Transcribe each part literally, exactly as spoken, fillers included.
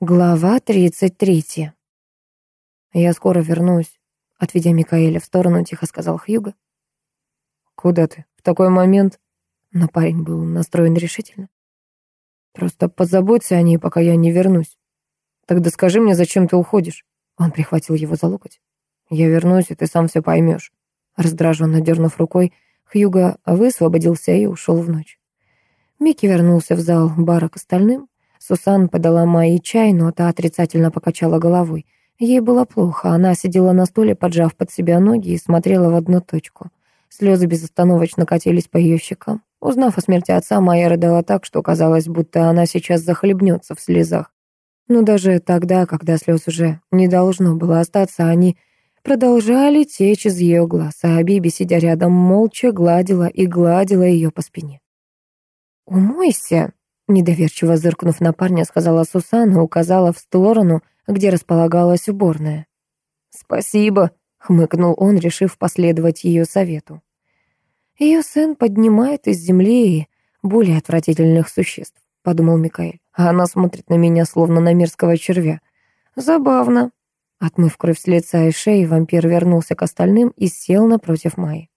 Глава тридцать третья. «Я скоро вернусь», — отведя Микаэля в сторону, тихо сказал Хьюго. «Куда ты? В такой момент?» Но парень был настроен решительно. «Просто позаботься о ней, пока я не вернусь. Тогда скажи мне, зачем ты уходишь?» Он прихватил его за локоть. «Я вернусь, и ты сам все поймешь». Раздраженно дернув рукой, Хьюго высвободился и ушел в ночь. Микки вернулся в зал бара к остальным. Сусан подала Майе чай, но та отрицательно покачала головой. Ей было плохо, она сидела на стуле, поджав под себя ноги и смотрела в одну точку. Слезы безостановочно катились по ее щекам. Узнав о смерти отца, Майя рыдала так, что казалось, будто она сейчас захлебнется в слезах. Но даже тогда, когда слез уже не должно было остаться, они продолжали течь из ее глаз, а Биби, сидя рядом, молча гладила и гладила ее по спине. «Умойся!» Недоверчиво зыркнув на парня, сказала Сусан и указала в сторону, где располагалась уборная. «Спасибо», — хмыкнул он, решив последовать ее совету. «Ее сын поднимает из земли и более отвратительных существ», — подумал Микаэль. «А она смотрит на меня, словно на мерзкого червя. Забавно». Отмыв кровь с лица и шеи, вампир вернулся к остальным и сел напротив Майи.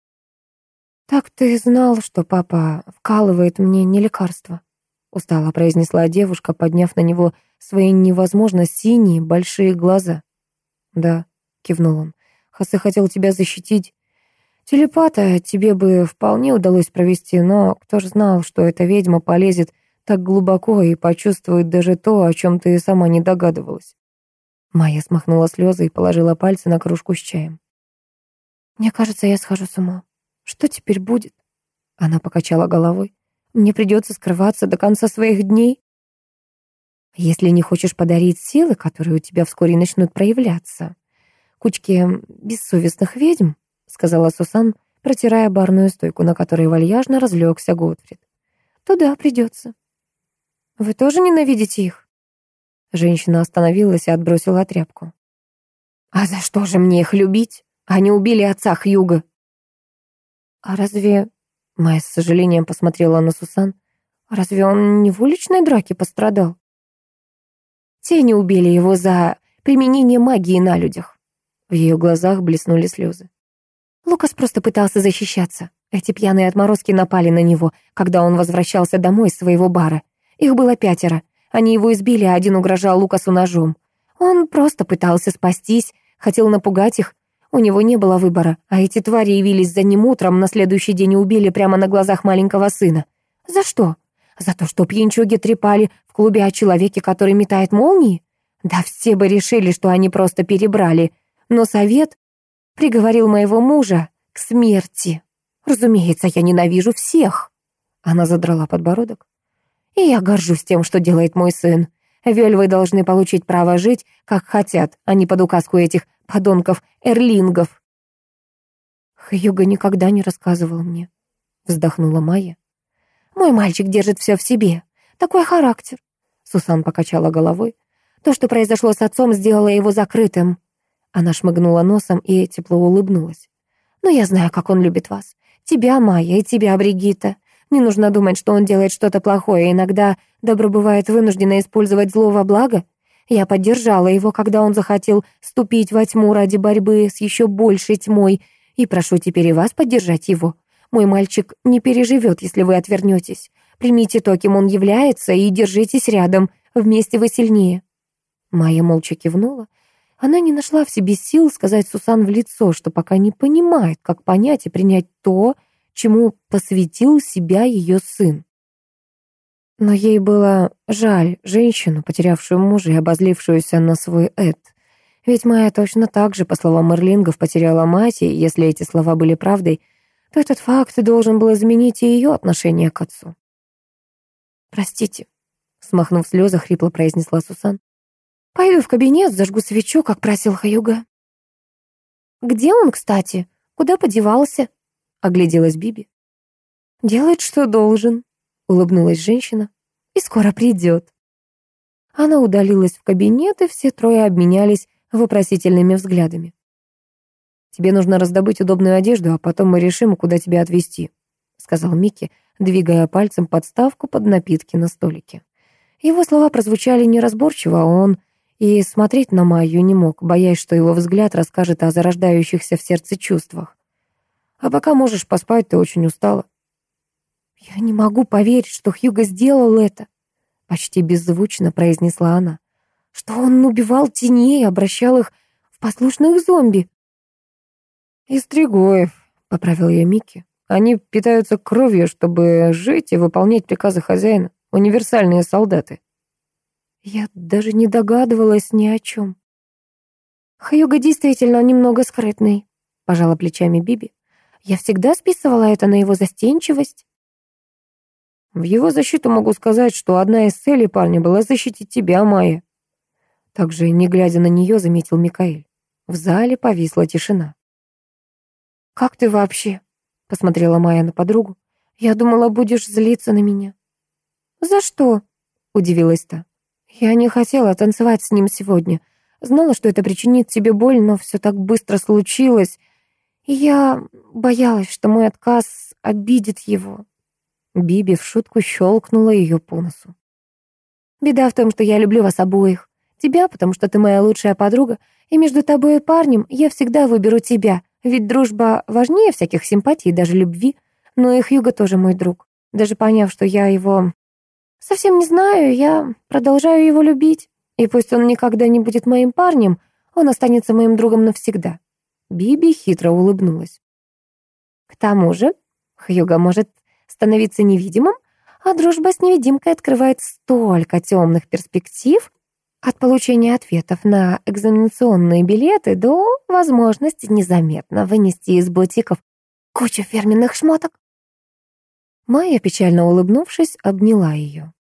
«Так ты знал, что папа вкалывает мне не лекарства?» Устало произнесла девушка, подняв на него свои невозможно синие большие глаза. «Да», — кивнул он, — «Хосе хотел тебя защитить. Телепата тебе бы вполне удалось провести, но кто ж знал, что эта ведьма полезет так глубоко и почувствует даже то, о чем ты сама не догадывалась». Майя смахнула слезы и положила пальцы на кружку с чаем. «Мне кажется, я схожу с ума. Что теперь будет?» Она покачала головой. «Мне придется скрываться до конца своих дней?» «Если не хочешь подарить силы, которые у тебя вскоре начнут проявляться кучке бессовестных ведьм», сказала Сусан, протирая барную стойку, на которой вальяжно разлегся Готфрид, «то да, придется». «Вы тоже ненавидите их?» Женщина остановилась и отбросила тряпку. «А за что же мне их любить? Они убили отца Хьюго». «А разве...» Майя с сожалением посмотрела на Сусан. «Разве он не в уличной драке пострадал?» «Те не убили его за применение магии на людях». В ее глазах блеснули слезы. «Лукас просто пытался защищаться. Эти пьяные отморозки напали на него, когда он возвращался домой из своего бара. Их было пятеро. Они его избили, а один угрожал Лукасу ножом. Он просто пытался спастись, хотел напугать их. У него не было выбора, а эти твари явились за ним утром, на следующий день убили прямо на глазах маленького сына. За что? За то, что пьянчуги трепали в клубе о человеке, который метает молнии? Да все бы решили, что они просто перебрали. Но совет приговорил моего мужа к смерти. Разумеется, я ненавижу всех». Она задрала подбородок. «И я горжусь тем, что делает мой сын. Вельвы должны получить право жить, как хотят, а не под указку этих подонков-эрлингов». «Хьюго никогда не рассказывал мне», — вздохнула Майя. «Мой мальчик держит все в себе. Такой характер». Сусан покачала головой. «То, что произошло с отцом, сделало его закрытым». Она шмыгнула носом и тепло улыбнулась. «Но я знаю, как он любит вас. Тебя, Майя, и тебя, Бригитта. Не нужно думать, что он делает что-то плохое. Иногда добро бывает вынуждено использовать зло во благо. Я поддержала его, когда он захотел ступить во тьму ради борьбы с еще большей тьмой, и прошу теперь и вас поддержать его. Мой мальчик не переживет, если вы отвернетесь. Примите то, кем он является, и держитесь рядом. Вместе вы сильнее». Майя молча кивнула. Она не нашла в себе сил сказать Сусан в лицо, что пока не понимает, как понять и принять то, чему посвятил себя ее сын. Но ей было жаль женщину, потерявшую мужа и обозлившуюся на свой эд. Ведь Майя точно так же, по словам Эрлингов, потеряла мать, и если эти слова были правдой, то этот факт должен был изменить и ее отношение к отцу. «Простите», — смахнув слезы, хрипло произнесла Сусан. «Пойду в кабинет, зажгу свечу, как просил Хьюго». «Где он, кстати? Куда подевался?» — огляделась Биби. «Делает, что должен», — улыбнулась женщина. «И скоро придет». Она удалилась в кабинет, и все трое обменялись вопросительными взглядами. «Тебе нужно раздобыть удобную одежду, а потом мы решим, куда тебя отвезти», — сказал Микки, двигая пальцем подставку под напитки на столике. Его слова прозвучали неразборчиво, а он и смотреть на Майю не мог, боясь, что его взгляд расскажет о зарождающихся в сердце чувствах. «А пока можешь поспать, ты очень устала». «Я не могу поверить, что Хьюго сделал это», — почти беззвучно произнесла она. «Что он убивал теней, обращал их в послушных зомби». «Истригоев», — поправил ее Микки. «Они питаются кровью, чтобы жить и выполнять приказы хозяина. Универсальные солдаты». Я даже не догадывалась ни о чем. «Хьюго действительно немного скрытный», — пожала плечами Биби. «Я всегда списывала это на его застенчивость». «В его защиту могу сказать, что одна из целей парня была защитить тебя, Майя». Также, не глядя на нее, заметил Микаэль. В зале повисла тишина. «Как ты вообще?» — посмотрела Майя на подругу. «Я думала, будешь злиться на меня». «За что?» — удивилась та. «Я не хотела танцевать с ним сегодня. Знала, что это причинит тебе боль, но все так быстро случилось. И я боялась, что мой отказ обидит его». Биби в шутку щелкнула ее по носу. «Беда в том, что я люблю вас обоих. Тебя, потому что ты моя лучшая подруга, и между тобой и парнем я всегда выберу тебя, ведь дружба важнее всяких симпатий и даже любви. Но и Хьюго тоже мой друг. Даже поняв, что я его совсем не знаю, я продолжаю его любить. И пусть он никогда не будет моим парнем, он останется моим другом навсегда». Биби хитро улыбнулась. «К тому же Хьюго может становиться невидимым, а дружба с невидимкой открывает столько темных перспектив, от получения ответов на экзаменационные билеты до возможности незаметно вынести из бутиков кучу фирменных шмоток». Майя, печально улыбнувшись, обняла ее.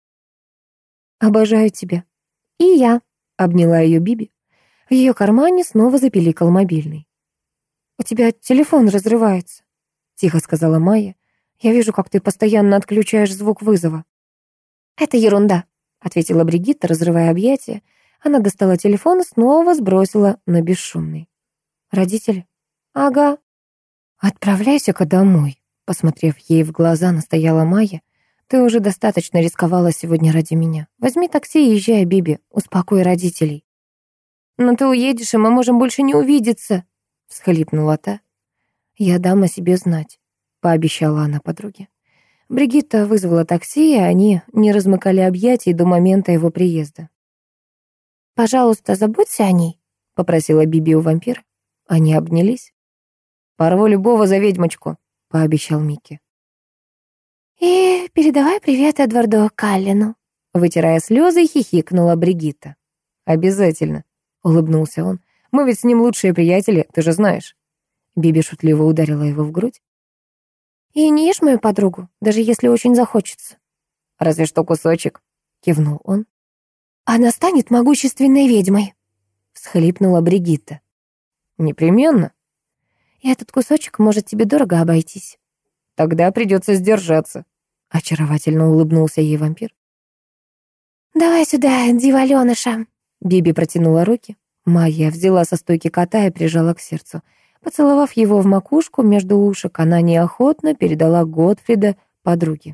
«Обожаю тебя». «И я», — обняла ее Биби. В ее кармане снова запиликал мобильный. «У тебя телефон разрывается», — тихо сказала Майя. «Я вижу, как ты постоянно отключаешь звук вызова». «Это ерунда», — ответила Бригитта, разрывая объятия. Она достала телефон и снова сбросила на бесшумный. «Родители?» «Ага». «Отправляйся-ка домой», — посмотрев ей в глаза, настояла Майя. «Ты уже достаточно рисковала сегодня ради меня. Возьми такси и езжай, Биби, успокой родителей». «Но ты уедешь, и мы можем больше не увидеться», — всхлипнула та. «Я дам о себе знать», — пообещала она подруге. Бригитта вызвала такси, и они не размыкали объятий до момента его приезда. «Пожалуйста, забудься о ней», — попросила Биби у вампира. Они обнялись. «Порву любого за ведьмочку», — пообещал Микки. «И передавай привет Эдварду Каллину», — вытирая слезы, хихикнула Бригитта. «Обязательно», — улыбнулся он. «Мы ведь с ним лучшие приятели, ты же знаешь». Биби шутливо ударила его в грудь. «И не ешь мою подругу, даже если очень захочется». «Разве что кусочек», — кивнул он. «Она станет могущественной ведьмой», — всхлипнула Бригитта. «Непременно». «И этот кусочек может тебе дорого обойтись». «Тогда придется сдержаться», — очаровательно улыбнулся ей вампир. «Давай сюда, диваленыша». Биби протянула руки. Майя взяла со стойки кота и прижала к сердцу. Поцеловав его в макушку между ушек, она неохотно передала Готфрида подруге.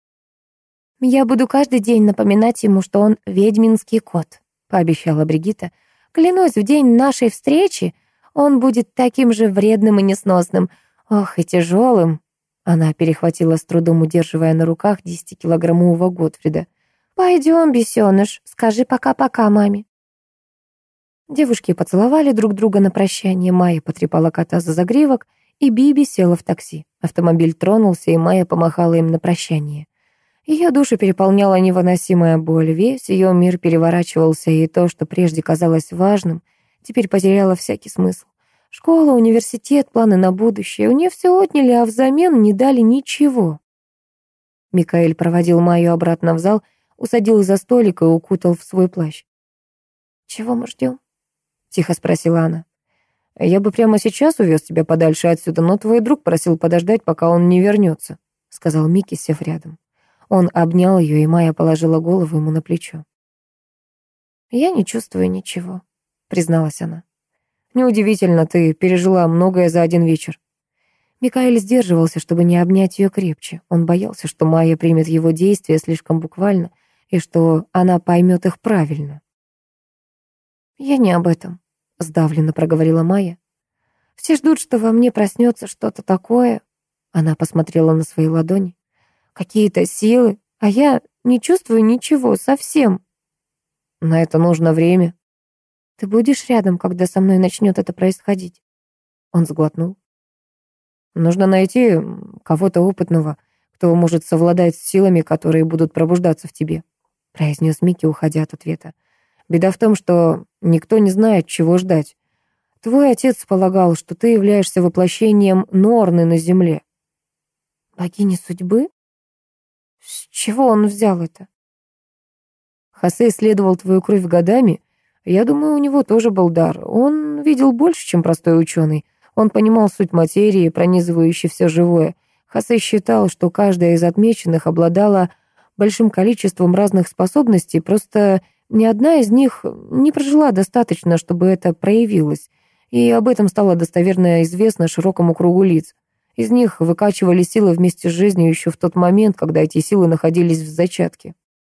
«Я буду каждый день напоминать ему, что он ведьминский кот», — пообещала Бригитта. «Клянусь, в день нашей встречи он будет таким же вредным и несносным. Ох, и тяжелым». Она перехватила с трудом, удерживая на руках десятикилограммового Готфрида. «Пойдем, бесеныш, скажи пока-пока маме». Девушки поцеловали друг друга на прощание, Майя потрепала кота за загривок, и Биби села в такси. Автомобиль тронулся, и Майя помахала им на прощание. Ее душу переполняла невыносимая боль, весь ее мир переворачивался, и то, что прежде казалось важным, теперь потеряло всякий смысл. Школа, университет, планы на будущее, у нее все отняли, а взамен не дали ничего. Микаэль проводил Майю обратно в зал, усадил за столик и укутал в свой плащ. «Чего мы ждем?» — тихо спросила она. «Я бы прямо сейчас увез тебя подальше отсюда, но твой друг просил подождать, пока он не вернется», — сказал Микки, сев рядом. Он обнял ее, и Майя положила голову ему на плечо. «Я не чувствую ничего», — призналась она. «Неудивительно, ты пережила многое за один вечер». Микаэль сдерживался, чтобы не обнять ее крепче. Он боялся, что Майя примет его действия слишком буквально. и что она поймет их правильно. «Я не об этом», — сдавленно проговорила Майя. «Все ждут, что во мне проснется что-то такое». Она посмотрела на свои ладони. «Какие-то силы, а я не чувствую ничего совсем». «На это нужно время». «Ты будешь рядом, когда со мной начнет это происходить?» Он сглотнул. «Нужно найти м, кого-то опытного, кто может совладать с силами, которые будут пробуждаться в тебе», произнес Микки, уходя от ответа. «Беда в том, что никто не знает, чего ждать. Твой отец полагал, что ты являешься воплощением Норны на земле». «Богини судьбы? С чего он взял это?» Хосе исследовал твою кровь годами. Я думаю, у него тоже был дар. Он видел больше, чем простой ученый. Он понимал суть материи, пронизывающей все живое. Хосе считал, что каждая из отмеченных обладала большим количеством разных способностей, просто ни одна из них не прожила достаточно, чтобы это проявилось. И об этом стало достоверно известно широкому кругу лиц. Из них выкачивали силы вместе с жизнью еще в тот момент, когда эти силы находились в зачатке.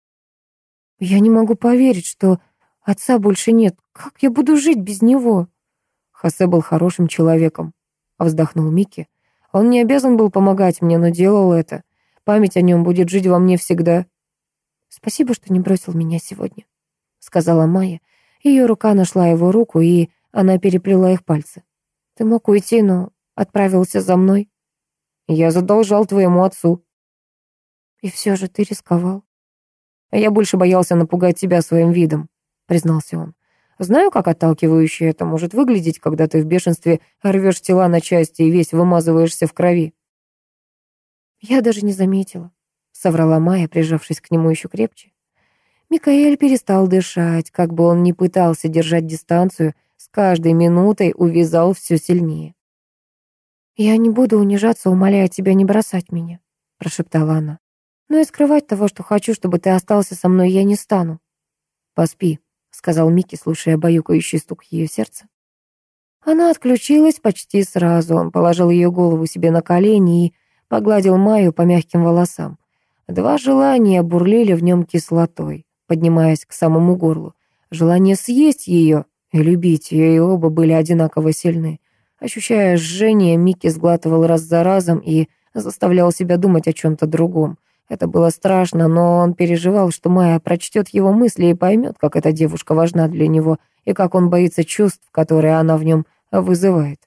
«Я не могу поверить, что отца больше нет. Как я буду жить без него?» Хосе был хорошим человеком, вздохнул Микки. Он не обязан был помогать мне, но делал это. Память о нем будет жить во мне всегда. «Спасибо, что не бросил меня сегодня», — сказала Майя. Ее рука нашла его руку, и она переплела их пальцы. «Ты мог уйти, но отправился за мной». «Я задолжал твоему отцу». «И все же ты рисковал». «Я больше боялся напугать тебя своим видом», — признался он. «Знаю, как отталкивающе это может выглядеть, когда ты в бешенстве рвешь тела на части и весь вымазываешься в крови». «Я даже не заметила», — соврала Майя, прижавшись к нему еще крепче. Микаэль перестал дышать, как бы он ни пытался держать дистанцию, с каждой минутой увязал все сильнее. «Я не буду унижаться, умоляя тебя не бросать меня», — прошептала она. «Но и скрывать того, что хочу, чтобы ты остался со мной, я не стану». «Поспи», — сказал Микки, слушая баюкающий стук ее сердца. Она отключилась почти сразу. Он положил ее голову себе на колени и погладил Майю по мягким волосам. Два желания бурлили в нем кислотой, поднимаясь к самому горлу. Желание съесть ее и любить ее, и оба были одинаково сильны. Ощущая жжение, Микки сглатывал раз за разом и заставлял себя думать о чем-то другом. Это было страшно, но он переживал, что Майя прочтет его мысли и поймет, как эта девушка важна для него, и как он боится чувств, которые она в нем вызывает.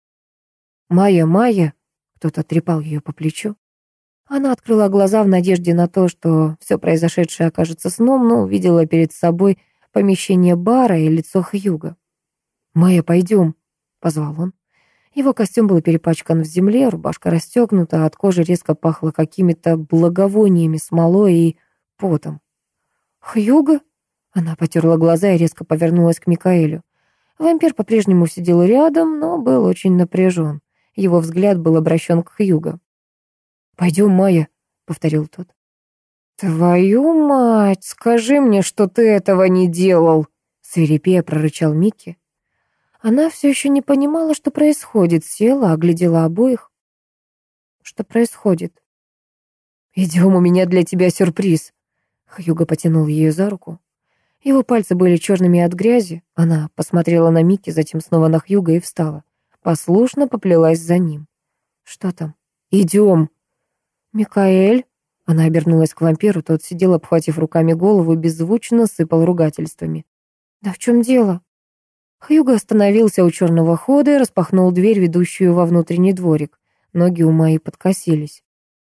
«Майя, Майя!» — кто-то трепал ее по плечу. Она открыла глаза в надежде на то, что все произошедшее окажется сном, но увидела перед собой помещение бара и лицо Хьюга. «Майя, пойдем!» — позвал он. Его костюм был перепачкан в земле, рубашка расстегнута, а от кожи резко пахло какими-то благовониями, смолой и потом. «Хьюго?» Она потерла глаза и резко повернулась к Микаэлю. Вампир по-прежнему сидел рядом, но был очень напряжен. Его взгляд был обращен к Хьюго. «Пойдем, Майя», — повторил тот. «Твою мать, скажи мне, что ты этого не делал!» — свирепея прорычал Микки. Она все еще не понимала, что происходит, села, оглядела обоих. «Что происходит?» «Идем, у меня для тебя сюрприз». Хьюго потянул ее за руку. Его пальцы были черными от грязи. Она посмотрела на Микки, затем снова на Хьюго и встала. Послушно поплелась за ним. «Что там?» «Идем». «Микаэль?» Она обернулась к вампиру, тот сидел, обхватив руками голову, и беззвучно сыпал ругательствами. «Да в чем дело?» Хьюго остановился у черного хода и распахнул дверь, ведущую во внутренний дворик. Ноги у Майи подкосились.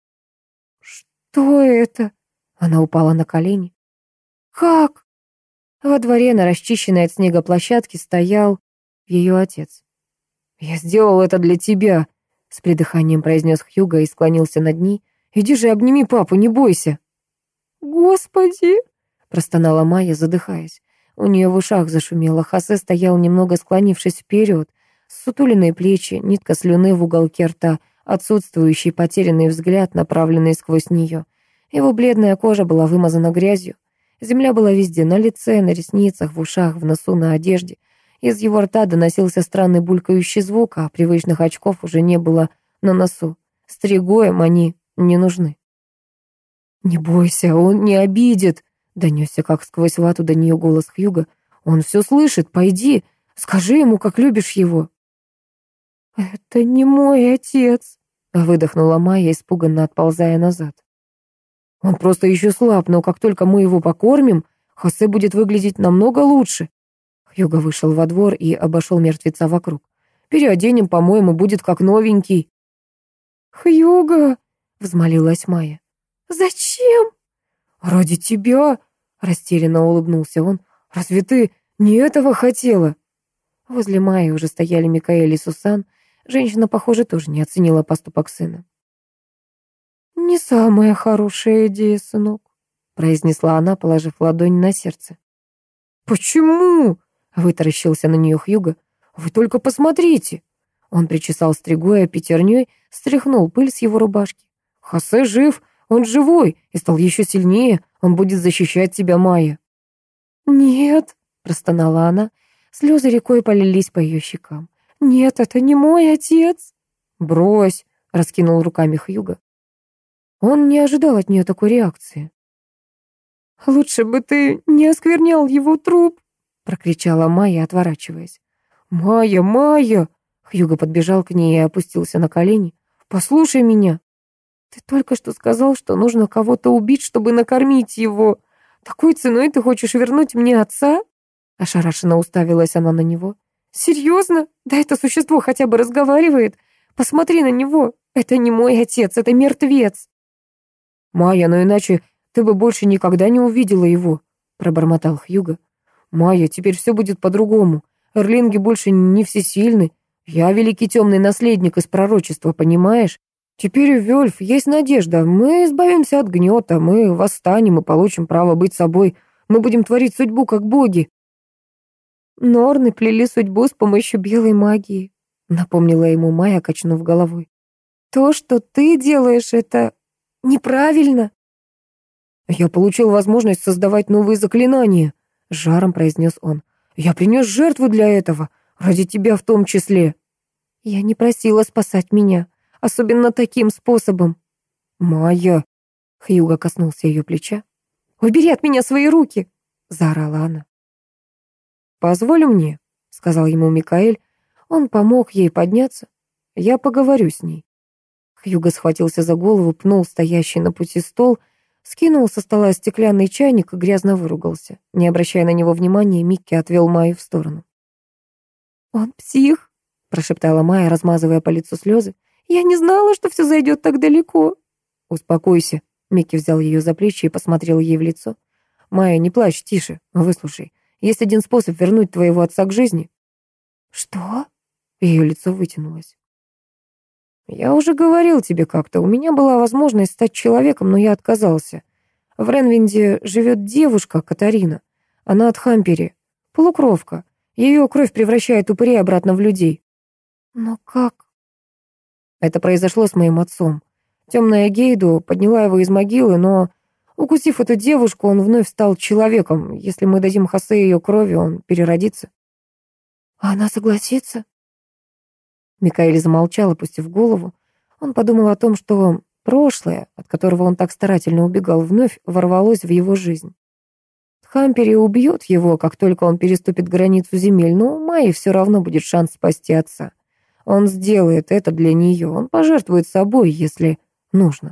«Что это?» Она упала на колени. «Как?» Во дворе на расчищенной от снега площадке стоял ее отец. «Я сделал это для тебя», — с придыханием произнес Хьюго и склонился над ней. «Иди же, обними папу, не бойся». «Господи!» — простонала Майя, задыхаясь. У нее в ушах зашумело. Хосе стоял, немного склонившись вперед. Ссутуленные плечи, нитка слюны в уголке рта, отсутствующий потерянный взгляд, направленный сквозь нее. Его бледная кожа была вымазана грязью. Земля была везде, на лице, на ресницах, в ушах, в носу, на одежде. Из его рта доносился странный булькающий звук, а привычных очков уже не было на носу. Стригоем они не нужны. «Не бойся, он не обидит», Донесся как сквозь вату до нее голос Хьюга. «Он все слышит, пойди, скажи ему, как любишь его». «Это не мой отец», — выдохнула Майя, испуганно отползая назад. «Он просто еще слаб, но как только мы его покормим, Хосе будет выглядеть намного лучше». Хьюго вышел во двор и обошел мертвеца вокруг. «Переоденем, по-моему, будет как новенький». «Хьюго», — взмолилась Майя. «Зачем?» «Ради тебя», — растерянно улыбнулся он. «Разве ты не этого хотела?» Возле Майи уже стояли Микаэль и Сусан. Женщина, похоже, тоже не оценила поступок сына. «Не самая хорошая идея, сынок», — произнесла она, положив ладонь на сердце. «Почему?» — вытаращился на нее Хьюго. «Вы только посмотрите!» Он причесал стригой, а пятерней стряхнул пыль с его рубашки. «Хосе жив, он живой и стал еще сильнее. Он будет защищать тебя, Майя». «Нет», — простонала она. Слезы рекой полились по ее щекам. «Нет, это не мой отец». «Брось», — раскинул руками Хьюго. Он не ожидал от нее такой реакции. «Лучше бы ты не осквернял его труп», — прокричала Майя, отворачиваясь. «Майя, Майя!» Хьюго подбежал к ней и опустился на колени. «Послушай меня. Ты только что сказал, что нужно кого-то убить, чтобы накормить его. Такой ценой ты хочешь вернуть мне отца?» Ошарашенно уставилась она на него. «Серьезно? Да это существо хотя бы разговаривает. Посмотри на него. Это не мой отец, это мертвец». «Майя, но иначе ты бы больше никогда не увидела его», пробормотал Хьюго. «Майя, теперь все будет по-другому. Эрлинги больше не всесильны. Я великий темный наследник из пророчества, понимаешь? Теперь у Вельф есть надежда. Мы избавимся от гнета, мы восстанем и получим право быть собой. Мы будем творить судьбу, как боги». «Норны плели судьбу с помощью белой магии», напомнила ему Майя, качнув головой. «То, что ты делаешь, это неправильно». «Я получил возможность создавать новые заклинания», — с жаром произнес он. «Я принес жертву для этого, ради тебя в том числе». «Я не просила спасать меня, особенно таким способом». «Майя», — Хьюго коснулся ее плеча. «Убери от меня свои руки», — заорала она. «Позволь мне», — сказал ему Микаэль. Он помог ей подняться. «Я поговорю с ней». Хьюго схватился за голову, пнул стоящий на пути стол, скинул со стола стеклянный чайник и грязно выругался. Не обращая на него внимания, Микки отвел Майю в сторону. «Он псих», — прошептала Майя, размазывая по лицу слезы. «Я не знала, что все зайдет так далеко». «Успокойся», — Микки взял ее за плечи и посмотрел ей в лицо. «Майя, не плачь, тише, выслушай. Есть один способ вернуть твоего отца к жизни». «Что?» — ее лицо вытянулось. «Я уже говорил тебе как-то, у меня была возможность стать человеком, но я отказался. В Ренвинде живет девушка, Катарина. Она от Хампери, полукровка. Ее кровь превращает упырей обратно в людей». «Но как?» «Это произошло с моим отцом. Темная Гейду подняла его из могилы, но, укусив эту девушку, он вновь стал человеком. Если мы дадим Хосе ее крови, он переродится». «А она согласится?» Микаэль замолчал, опустив голову. Он подумал о том, что прошлое, от которого он так старательно убегал, вновь ворвалось в его жизнь. Хампери убьет его, как только он переступит границу земель, но у Майи все равно будет шанс спасти отца. Он сделает это для нее, он пожертвует собой, если нужно.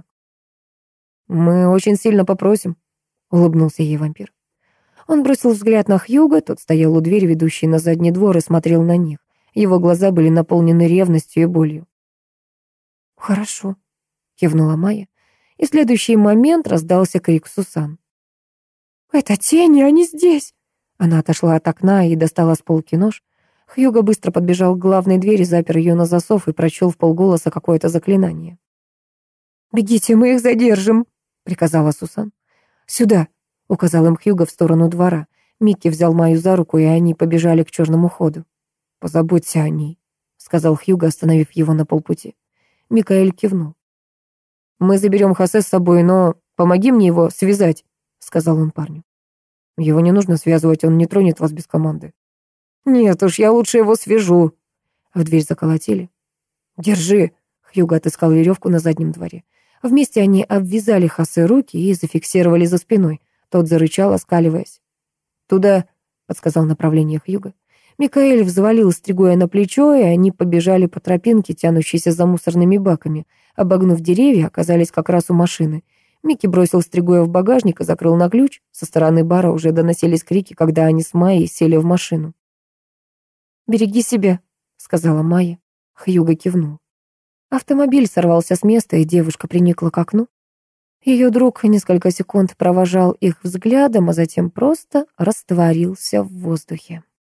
«Мы очень сильно попросим», — улыбнулся ей вампир. Он бросил взгляд на Хьюго, тот стоял у двери, ведущей на задний двор, и смотрел на них. Его глаза были наполнены ревностью и болью. «Хорошо», — кивнула Майя, и в следующий момент раздался крик Сусан. «Это тени, они здесь!» Она отошла от окна и достала с полки нож. Хьюго быстро подбежал к главной двери, запер ее на засов и прочел вполголоса какое-то заклинание. «Бегите, мы их задержим», — приказала Сусан. «Сюда», — указал им Хьюго в сторону двора. Микки взял Майю за руку, и они побежали к черному ходу. «Позаботься о ней», — сказал Хьюго, остановив его на полпути. Микаэль кивнул. «Мы заберем Хосе с собой, но помоги мне его связать», — сказал он парню. «Его не нужно связывать, он не тронет вас без команды». «Нет уж, я лучше его свяжу». В дверь заколотили. «Держи», — Хьюго отыскал веревку на заднем дворе. Вместе они обвязали Хосе руки и зафиксировали за спиной. Тот зарычал, оскаливаясь. «Туда», — подсказал направление Хьюго. Микаэль взвалил Стригоя на плечо, и они побежали по тропинке, тянущейся за мусорными баками. Обогнув деревья, оказались как раз у машины. Микки бросил Стригоя в багажник и закрыл на ключ. Со стороны бара уже доносились крики, когда они с Майей сели в машину. «Береги себя», — сказала Майя. Хьюго кивнул. Автомобиль сорвался с места, и девушка приникла к окну. Ее друг несколько секунд провожал их взглядом, а затем просто растворился в воздухе.